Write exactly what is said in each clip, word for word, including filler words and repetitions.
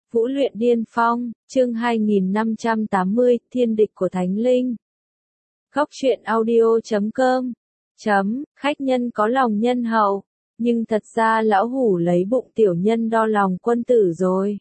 Vũ luyện điên phong, chương hai nghìn năm trăm tám mươi, thiên địch của Thánh Linh. Góc truyện audio chấm com chấm, khách nhân có lòng nhân hậu, nhưng thật ra lão hủ lấy bụng tiểu nhân đo lòng quân tử rồi.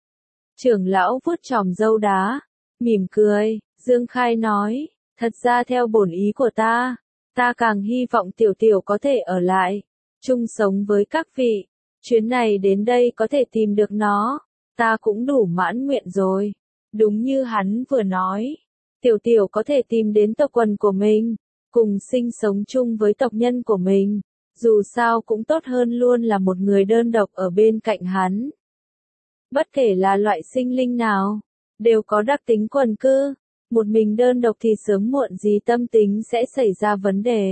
Trưởng lão vuốt chòm râu đá, mỉm cười, Dương Khai nói, thật ra theo bổn ý của ta, ta càng hy vọng tiểu tiểu có thể ở lại, chung sống với các vị, chuyến này đến đây có thể tìm được nó, ta cũng đủ mãn nguyện rồi. Đúng như hắn vừa nói, tiểu tiểu có thể tìm đến tộc quần của mình, cùng sinh sống chung với tộc nhân của mình, dù sao cũng tốt hơn luôn là một người đơn độc ở bên cạnh hắn. Bất kể là loại sinh linh nào, đều có đặc tính quần cư, một mình đơn độc thì sớm muộn gì tâm tính sẽ xảy ra vấn đề.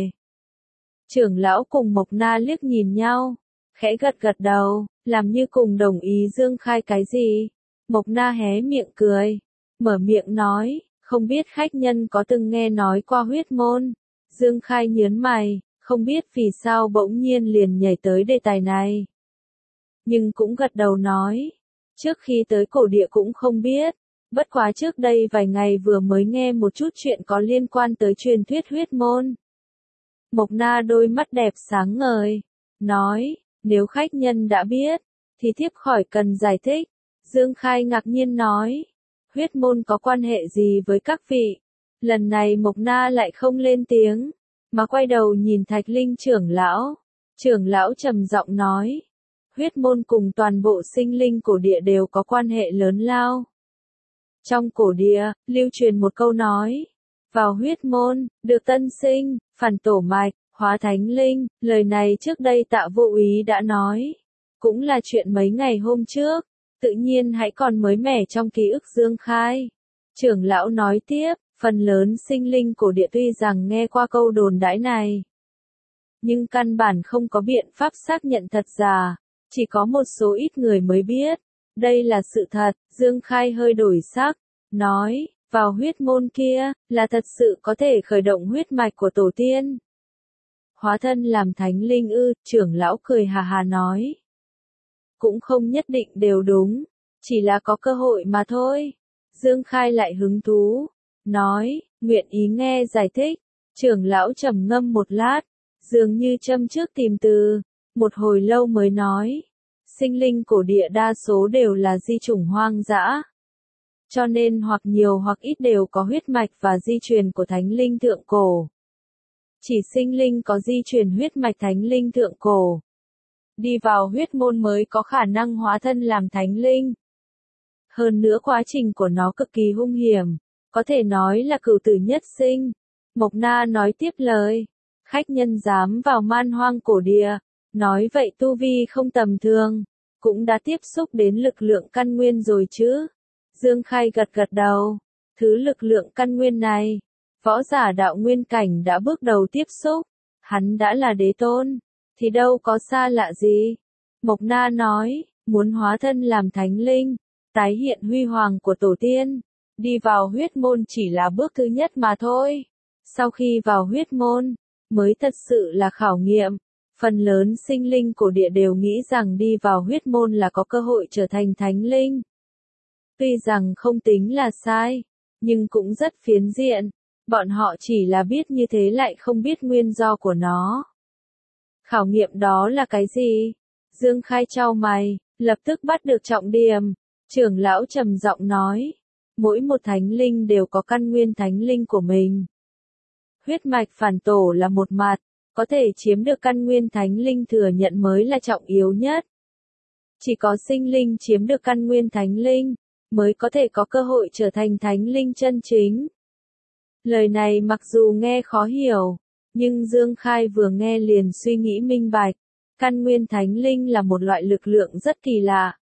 Trưởng lão cùng Mộc Na liếc nhìn nhau, khẽ gật gật đầu, làm như cùng đồng ý Dương Khai cái gì. Mộc Na hé miệng cười, mở miệng nói, không biết khách nhân có từng nghe nói qua huyết môn. Dương Khai nhớn mày, không biết vì sao bỗng nhiên liền nhảy tới đề tài này. Nhưng cũng gật đầu nói, trước khi tới cổ địa cũng không biết, bất quá trước đây vài ngày vừa mới nghe một chút chuyện có liên quan tới truyền thuyết huyết môn. Mộc Na đôi mắt đẹp sáng ngời, nói, nếu khách nhân đã biết, thì thiếp khỏi cần giải thích. Dương Khai ngạc nhiên nói, huyết môn có quan hệ gì với các vị? Lần này Mộc Na lại không lên tiếng, mà quay đầu nhìn Thạch Linh trưởng lão. Trưởng lão trầm giọng nói, huyết môn cùng toàn bộ sinh linh cổ địa đều có quan hệ lớn lao. Trong cổ địa, lưu truyền một câu nói, vào huyết môn, được tân sinh, phản tổ mạch, hóa thánh linh, lời này trước đây Tạ Vô Úy đã nói, cũng là chuyện mấy ngày hôm trước, tự nhiên hãy còn mới mẻ trong ký ức Dương Khai. Trưởng lão nói tiếp, phần lớn sinh linh cổ địa tuy rằng nghe qua câu đồn đãi này, nhưng căn bản không có biện pháp xác nhận thật giả, chỉ có một số ít người mới biết, đây là sự thật. Dương Khai hơi đổi sắc, nói, vào huyết môn kia, là thật sự có thể khởi động huyết mạch của tổ tiên. Hóa thân làm thánh linh ư? Trưởng lão cười hà hà nói. Cũng không nhất định đều đúng, chỉ là có cơ hội mà thôi. Dương Khai lại hứng thú, nói, nguyện ý nghe giải thích. Trưởng lão trầm ngâm một lát, dường như châm trước tìm từ, một hồi lâu mới nói, sinh linh cổ địa đa số đều là di chủng hoang dã, cho nên hoặc nhiều hoặc ít đều có huyết mạch và di truyền của thánh linh thượng cổ. Chỉ sinh linh có di truyền huyết mạch thánh linh thượng cổ, đi vào huyết môn mới có khả năng hóa thân làm thánh linh. Hơn nữa quá trình của nó cực kỳ hung hiểm, có thể nói là cửu tử nhất sinh. Mộc Na nói tiếp lời, khách nhân dám vào man hoang cổ địa, nói vậy tu vi không tầm thường, cũng đã tiếp xúc đến lực lượng căn nguyên rồi chứ. Dương Khai gật gật đầu, thứ lực lượng căn nguyên này, võ giả đạo nguyên cảnh đã bước đầu tiếp xúc, hắn đã là đế tôn, thì đâu có xa lạ gì. Mộc Na nói, muốn hóa thân làm thánh linh, tái hiện huy hoàng của tổ tiên, đi vào huyết môn chỉ là bước thứ nhất mà thôi. Sau khi vào huyết môn, mới thật sự là khảo nghiệm. Phần lớn sinh linh cổ địa đều nghĩ rằng đi vào huyết môn là có cơ hội trở thành thánh linh. Tuy rằng không tính là sai, nhưng cũng rất phiến diện. Bọn họ chỉ là biết như thế lại không biết nguyên do của nó. Khảo nghiệm đó là cái gì? Dương Khai chau mày, lập tức bắt được trọng điểm. Trưởng lão trầm giọng nói, mỗi một thánh linh đều có căn nguyên thánh linh của mình. Huyết mạch phản tổ là một mặt, có thể chiếm được căn nguyên thánh linh thừa nhận mới là trọng yếu nhất. Chỉ có sinh linh chiếm được căn nguyên thánh linh, mới có thể có cơ hội trở thành thánh linh chân chính. Lời này mặc dù nghe khó hiểu, nhưng Dương Khai vừa nghe liền suy nghĩ minh bạch, căn nguyên thánh linh là một loại lực lượng rất kỳ lạ.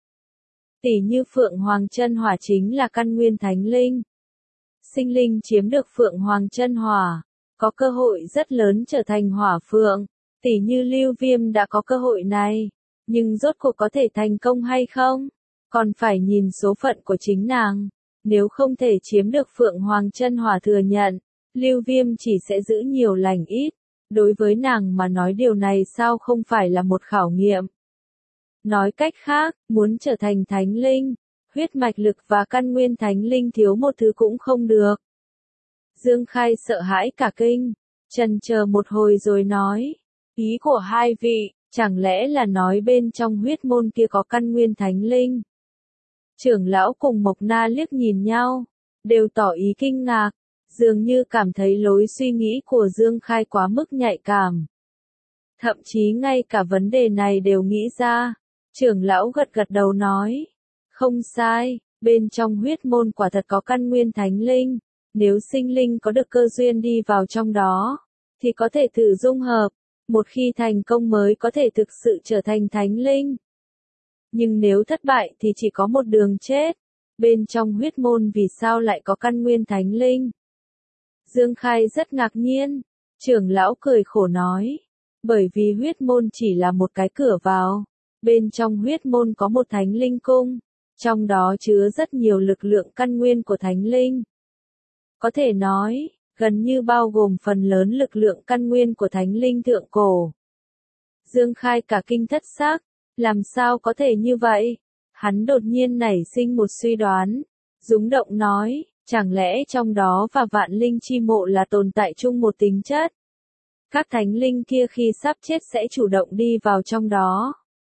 Tỷ như Phượng Hoàng chân hỏa chính là căn nguyên thánh linh. Sinh linh chiếm được Phượng Hoàng chân hỏa, có cơ hội rất lớn trở thành hỏa phượng, tỷ như Lưu Viêm đã có cơ hội này, nhưng rốt cuộc có thể thành công hay không, còn phải nhìn số phận của chính nàng. Nếu không thể chiếm được Phượng Hoàng chân hỏa thừa nhận, Lưu Viêm chỉ sẽ giữ nhiều lành ít. Đối với nàng mà nói điều này sao không phải là một khảo nghiệm. Nói cách khác, muốn trở thành thánh linh, huyết mạch lực và căn nguyên thánh linh thiếu một thứ cũng không được. Dương Khai sợ hãi cả kinh, chần chờ một hồi rồi nói, ý của hai vị, chẳng lẽ là nói bên trong huyết môn kia có căn nguyên thánh linh? Trưởng lão cùng Mộc Na liếc nhìn nhau, đều tỏ ý kinh ngạc, dường như cảm thấy lối suy nghĩ của Dương Khai quá mức nhạy cảm. Thậm chí ngay cả vấn đề này đều nghĩ ra. Trưởng lão gật gật đầu nói, không sai, bên trong huyết môn quả thật có căn nguyên thánh linh, nếu sinh linh có được cơ duyên đi vào trong đó, thì có thể thử dung hợp, một khi thành công mới có thể thực sự trở thành thánh linh. Nhưng nếu thất bại thì chỉ có một đường chết, bên trong huyết môn vì sao lại có căn nguyên thánh linh? Dương Khai rất ngạc nhiên, trưởng lão cười khổ nói, bởi vì huyết môn chỉ là một cái cửa vào. Bên trong huyết môn có một thánh linh cung, trong đó chứa rất nhiều lực lượng căn nguyên của thánh linh. Có thể nói, gần như bao gồm phần lớn lực lượng căn nguyên của thánh linh thượng cổ. Dương Khai cả kinh thất xác, làm sao có thể như vậy? Hắn đột nhiên nảy sinh một suy đoán, rúng động nói, chẳng lẽ trong đó và vạn linh chi mộ là tồn tại chung một tính chất? Các thánh linh kia khi sắp chết sẽ chủ động đi vào trong đó.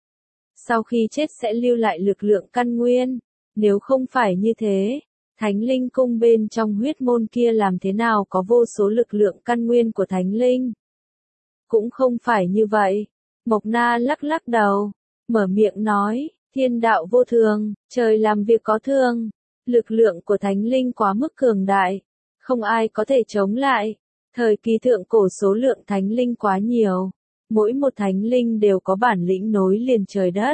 Sau khi chết sẽ lưu lại lực lượng căn nguyên, nếu không phải như thế, thánh linh cung bên trong huyết môn kia làm thế nào có vô số lực lượng căn nguyên của thánh linh? Cũng không phải như vậy. Mộc Na lắc lắc đầu, mở miệng nói, thiên đạo vô thường, trời làm việc có thường, lực lượng của thánh linh quá mức cường đại, không ai có thể chống lại. Thời kỳ thượng cổ số lượng thánh linh quá nhiều, mỗi một thánh linh đều có bản lĩnh nối liền trời đất.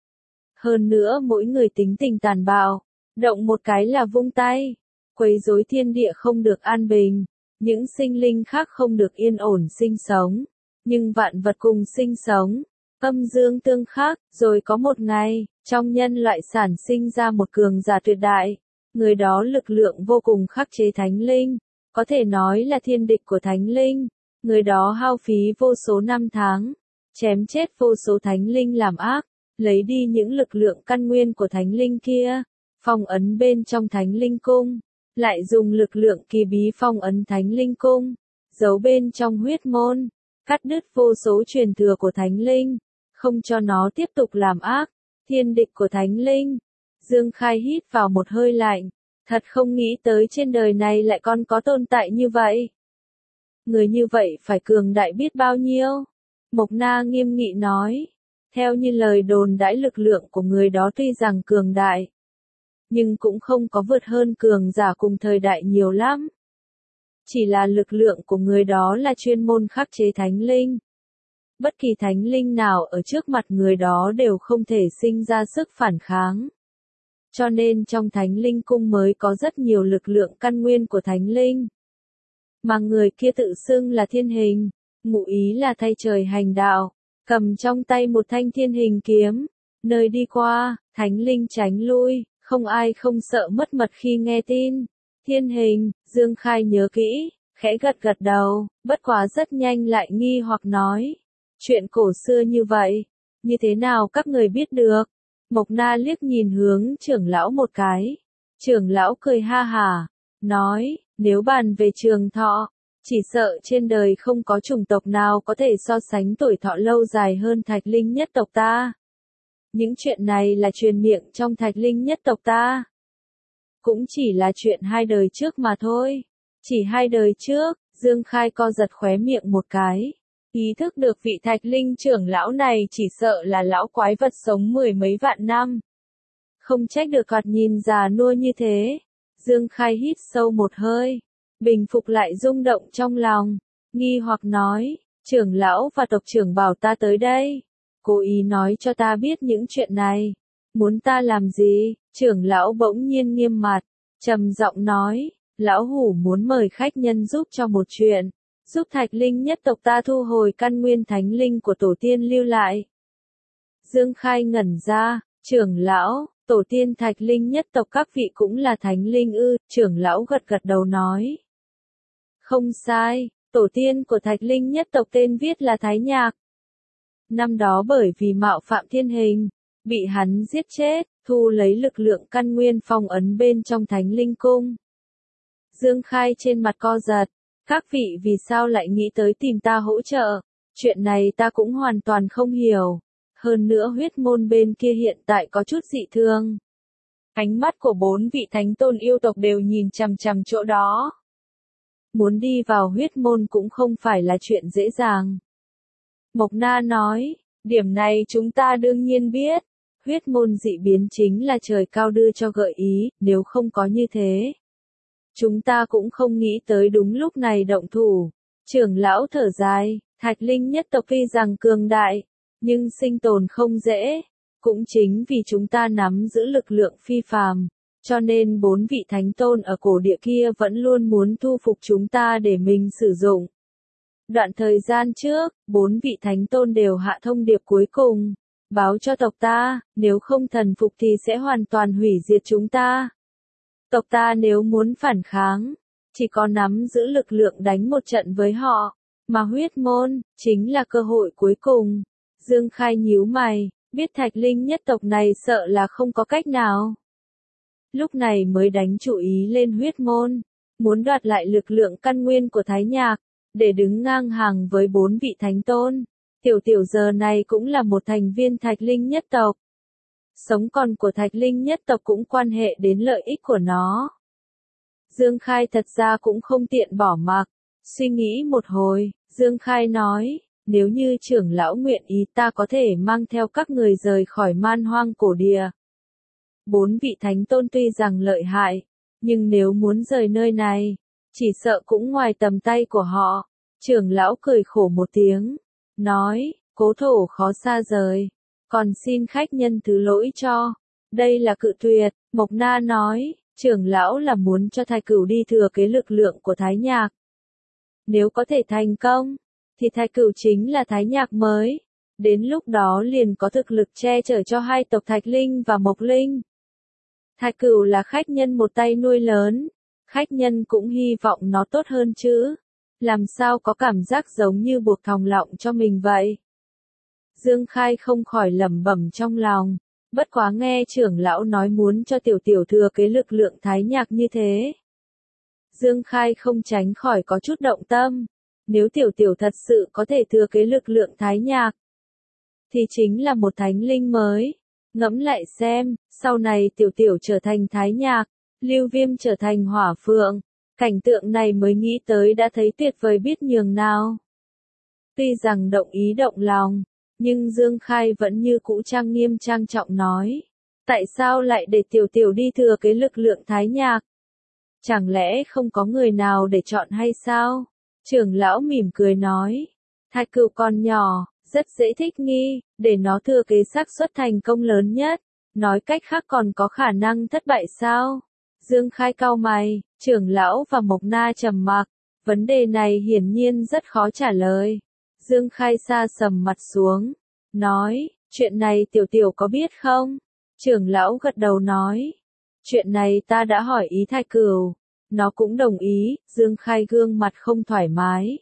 Hơn nữa mỗi người tính tình tàn bạo, động một cái là vung tay, quấy rối thiên địa không được an bình, những sinh linh khác không được yên ổn sinh sống, nhưng vạn vật cùng sinh sống, âm dương tương khắc, rồi có một ngày, trong nhân loại sản sinh ra một cường giả tuyệt đại, người đó lực lượng vô cùng khắc chế thánh linh. Có thể nói là thiên địch của thánh linh, người đó hao phí vô số năm tháng, chém chết vô số thánh linh làm ác, lấy đi những lực lượng căn nguyên của thánh linh kia, phong ấn bên trong thánh linh cung, lại dùng lực lượng kỳ bí phong ấn thánh linh cung, giấu bên trong huyết môn, cắt đứt vô số truyền thừa của thánh linh, không cho nó tiếp tục làm ác, thiên địch của thánh linh. Dương Khai hít vào một hơi lạnh. Thật không nghĩ tới trên đời này lại còn có tồn tại như vậy. Người như vậy phải cường đại biết bao nhiêu. Mộc Na nghiêm nghị nói. Theo như lời đồn đãi lực lượng của người đó tuy rằng cường đại, nhưng cũng không có vượt hơn cường giả cùng thời đại nhiều lắm. Chỉ là lực lượng của người đó là chuyên môn khắc chế thánh linh. Bất kỳ thánh linh nào ở trước mặt người đó đều không thể sinh ra sức phản kháng. Cho nên trong thánh linh cung mới có rất nhiều lực lượng căn nguyên của thánh linh. Mà người kia tự xưng là thiên hình, ngụ ý là thay trời hành đạo, cầm trong tay một thanh thiên hình kiếm, nơi đi qua, thánh linh tránh lui, không ai không sợ mất mật khi nghe tin. Thiên hình, Dương Khai nhớ kỹ, khẽ gật gật đầu, bất quá rất nhanh lại nghi hoặc nói. Chuyện cổ xưa như vậy, như thế nào các người biết được? Mộc Na liếc nhìn hướng trưởng lão một cái. Trưởng lão cười ha hả, nói, nếu bàn về trường thọ, chỉ sợ trên đời không có chủng tộc nào có thể so sánh tuổi thọ lâu dài hơn Thạch Linh nhất tộc ta. Những chuyện này là truyền miệng trong Thạch Linh nhất tộc ta. Cũng chỉ là chuyện hai đời trước mà thôi. Chỉ hai đời trước, Dương Khai co giật khóe miệng một cái. Ý thức được vị Thạch Linh trưởng lão này chỉ sợ là lão quái vật sống mười mấy vạn năm. Không trách được thoạt nhìn già nua như thế. Dương Khai hít sâu một hơi, bình phục lại rung động trong lòng, nghi hoặc nói, trưởng lão và tộc trưởng bảo ta tới đây, cố ý nói cho ta biết những chuyện này. Muốn ta làm gì? Trưởng lão bỗng nhiên nghiêm mặt, trầm giọng nói, lão hủ muốn mời khách nhân giúp cho một chuyện. Giúp Thạch Linh nhất tộc ta thu hồi căn nguyên thánh linh của tổ tiên lưu lại. Dương Khai ngẩn ra, trưởng lão, tổ tiên Thạch Linh nhất tộc các vị cũng là thánh linh ư? Trưởng lão gật gật đầu nói. Không sai, tổ tiên của Thạch Linh nhất tộc tên viết là Thái Nhạc. Năm đó bởi vì mạo phạm thiên hình, bị hắn giết chết, thu lấy lực lượng căn nguyên phong ấn bên trong Thánh Linh Cung. Dương Khai trên mặt co giật, các vị vì sao lại nghĩ tới tìm ta hỗ trợ, chuyện này ta cũng hoàn toàn không hiểu, hơn nữa huyết môn bên kia hiện tại có chút dị thương. Ánh mắt của bốn vị thánh tôn yêu tộc đều nhìn chằm chằm chỗ đó. Muốn đi vào huyết môn cũng không phải là chuyện dễ dàng. Mộc Na nói, điểm này chúng ta đương nhiên biết, huyết môn dị biến chính là trời cao đưa cho gợi ý, nếu không có như thế. Chúng ta cũng không nghĩ tới đúng lúc này động thủ. Trưởng lão thở dài, Thạch Linh nhất tộc tuy rằng cường đại, nhưng sinh tồn không dễ. Cũng chính vì chúng ta nắm giữ lực lượng phi phàm, cho nên bốn vị thánh tôn ở cổ địa kia vẫn luôn muốn thu phục chúng ta để mình sử dụng. Đoạn thời gian trước, bốn vị thánh tôn đều hạ thông điệp cuối cùng, báo cho tộc ta, nếu không thần phục thì sẽ hoàn toàn hủy diệt chúng ta. Tộc ta nếu muốn phản kháng, chỉ có nắm giữ lực lượng đánh một trận với họ, mà huyết môn, chính là cơ hội cuối cùng. Dương Khai nhíu mày, biết Thạch Linh nhất tộc này sợ là không có cách nào. Lúc này mới đánh chủ ý lên huyết môn, muốn đoạt lại lực lượng căn nguyên của Thái Nhạc, để đứng ngang hàng với bốn vị thánh tôn. Tiểu tiểu giờ này cũng là một thành viên Thạch Linh nhất tộc. Sống còn của Thạch Linh nhất tộc cũng quan hệ đến lợi ích của nó. Dương Khai thật ra cũng không tiện bỏ mặc, suy nghĩ một hồi, Dương Khai nói, nếu như trưởng lão nguyện ý ta có thể mang theo các người rời khỏi man hoang cổ địa. Bốn vị thánh tôn tuy rằng lợi hại, nhưng nếu muốn rời nơi này, chỉ sợ cũng ngoài tầm tay của họ. Trưởng lão cười khổ một tiếng, nói, cố thổ khó xa rời, còn xin khách nhân thứ lỗi cho. Đây là cự tuyệt, Mộc Na nói, trưởng lão là muốn cho Thái Cửu đi thừa kế lực lượng của Thái Nhạc. Nếu có thể thành công, thì Thái Cửu chính là Thái Nhạc mới. Đến lúc đó liền có thực lực che chở cho hai tộc Thạch Linh và Mộc Linh. Thái Cửu là khách nhân một tay nuôi lớn, khách nhân cũng hy vọng nó tốt hơn chứ. Làm sao có cảm giác giống như buộc thòng lọng cho mình vậy? Dương Khai không khỏi lẩm bẩm trong lòng, bất quá nghe trưởng lão nói muốn cho tiểu tiểu thừa kế lực lượng Thái Nhạc như thế. Dương Khai không tránh khỏi có chút động tâm, nếu tiểu tiểu thật sự có thể thừa kế lực lượng Thái Nhạc, thì chính là một thánh linh mới. Ngẫm lại xem, sau này tiểu tiểu trở thành Thái Nhạc, Lưu Viêm trở thành Hỏa Phượng, cảnh tượng này mới nghĩ tới đã thấy tuyệt vời biết nhường nào. Tuy rằng động ý động lòng, nhưng Dương Khai vẫn như cũ trang nghiêm trang trọng nói, tại sao lại để tiểu tiểu đi thừa kế lực lượng Thái Nhạc? Chẳng lẽ không có người nào để chọn hay sao? Trưởng lão mỉm cười nói, Thái Cửu còn nhỏ, rất dễ thích nghi, để nó thừa kế xác suất thành công lớn nhất. Nói cách khác còn có khả năng thất bại sao? Dương Khai cau mày, trưởng lão và Mộc Na trầm mặc, vấn đề này hiển nhiên rất khó trả lời. Dương Khai sa sầm mặt xuống, nói, chuyện này tiểu tiểu có biết không? Trưởng lão gật đầu nói, chuyện này ta đã hỏi ý Thái Cửu, nó cũng đồng ý. Dương Khai gương mặt không thoải mái.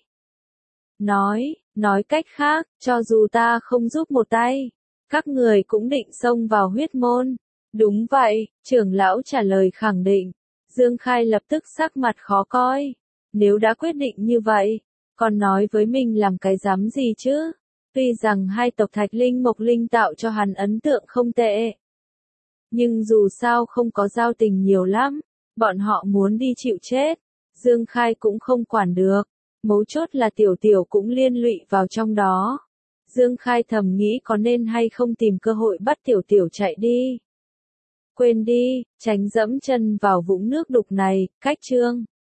Nói, nói cách khác, cho dù ta không giúp một tay, các người cũng định xông vào huyết môn. Đúng vậy, trưởng lão trả lời khẳng định. Dương Khai lập tức sắc mặt khó coi. Nếu đã quyết định như vậy, còn nói với mình làm cái dám gì chứ? Tuy rằng hai tộc Thạch Linh Mộc Linh tạo cho hắn ấn tượng không tệ, nhưng dù sao không có giao tình nhiều lắm, bọn họ muốn đi chịu chết, Dương Khai cũng không quản được. Mấu chốt là tiểu tiểu cũng liên lụy vào trong đó. Dương Khai thầm nghĩ có nên hay không tìm cơ hội bắt tiểu tiểu chạy đi. Quên đi, tránh dẫm chân vào vũng nước đục này. Cách chương